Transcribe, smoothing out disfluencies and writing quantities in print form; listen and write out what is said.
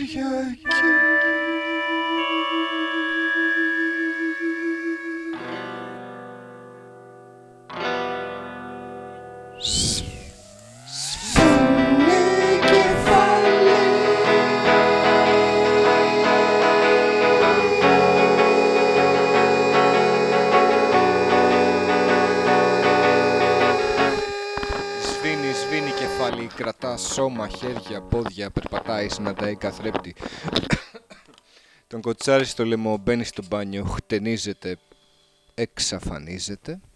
Κυριακή. Σφινί κεφάλι. Σβήνει κεφάλι, κρατά σώμα, χέρια, πόδια, περπατάει, συναντάει καθρέπτη. Τον κοτσάρι στο λαιμό, μπαίνει στο μπάνιο, χτενίζεται, εξαφανίζεται.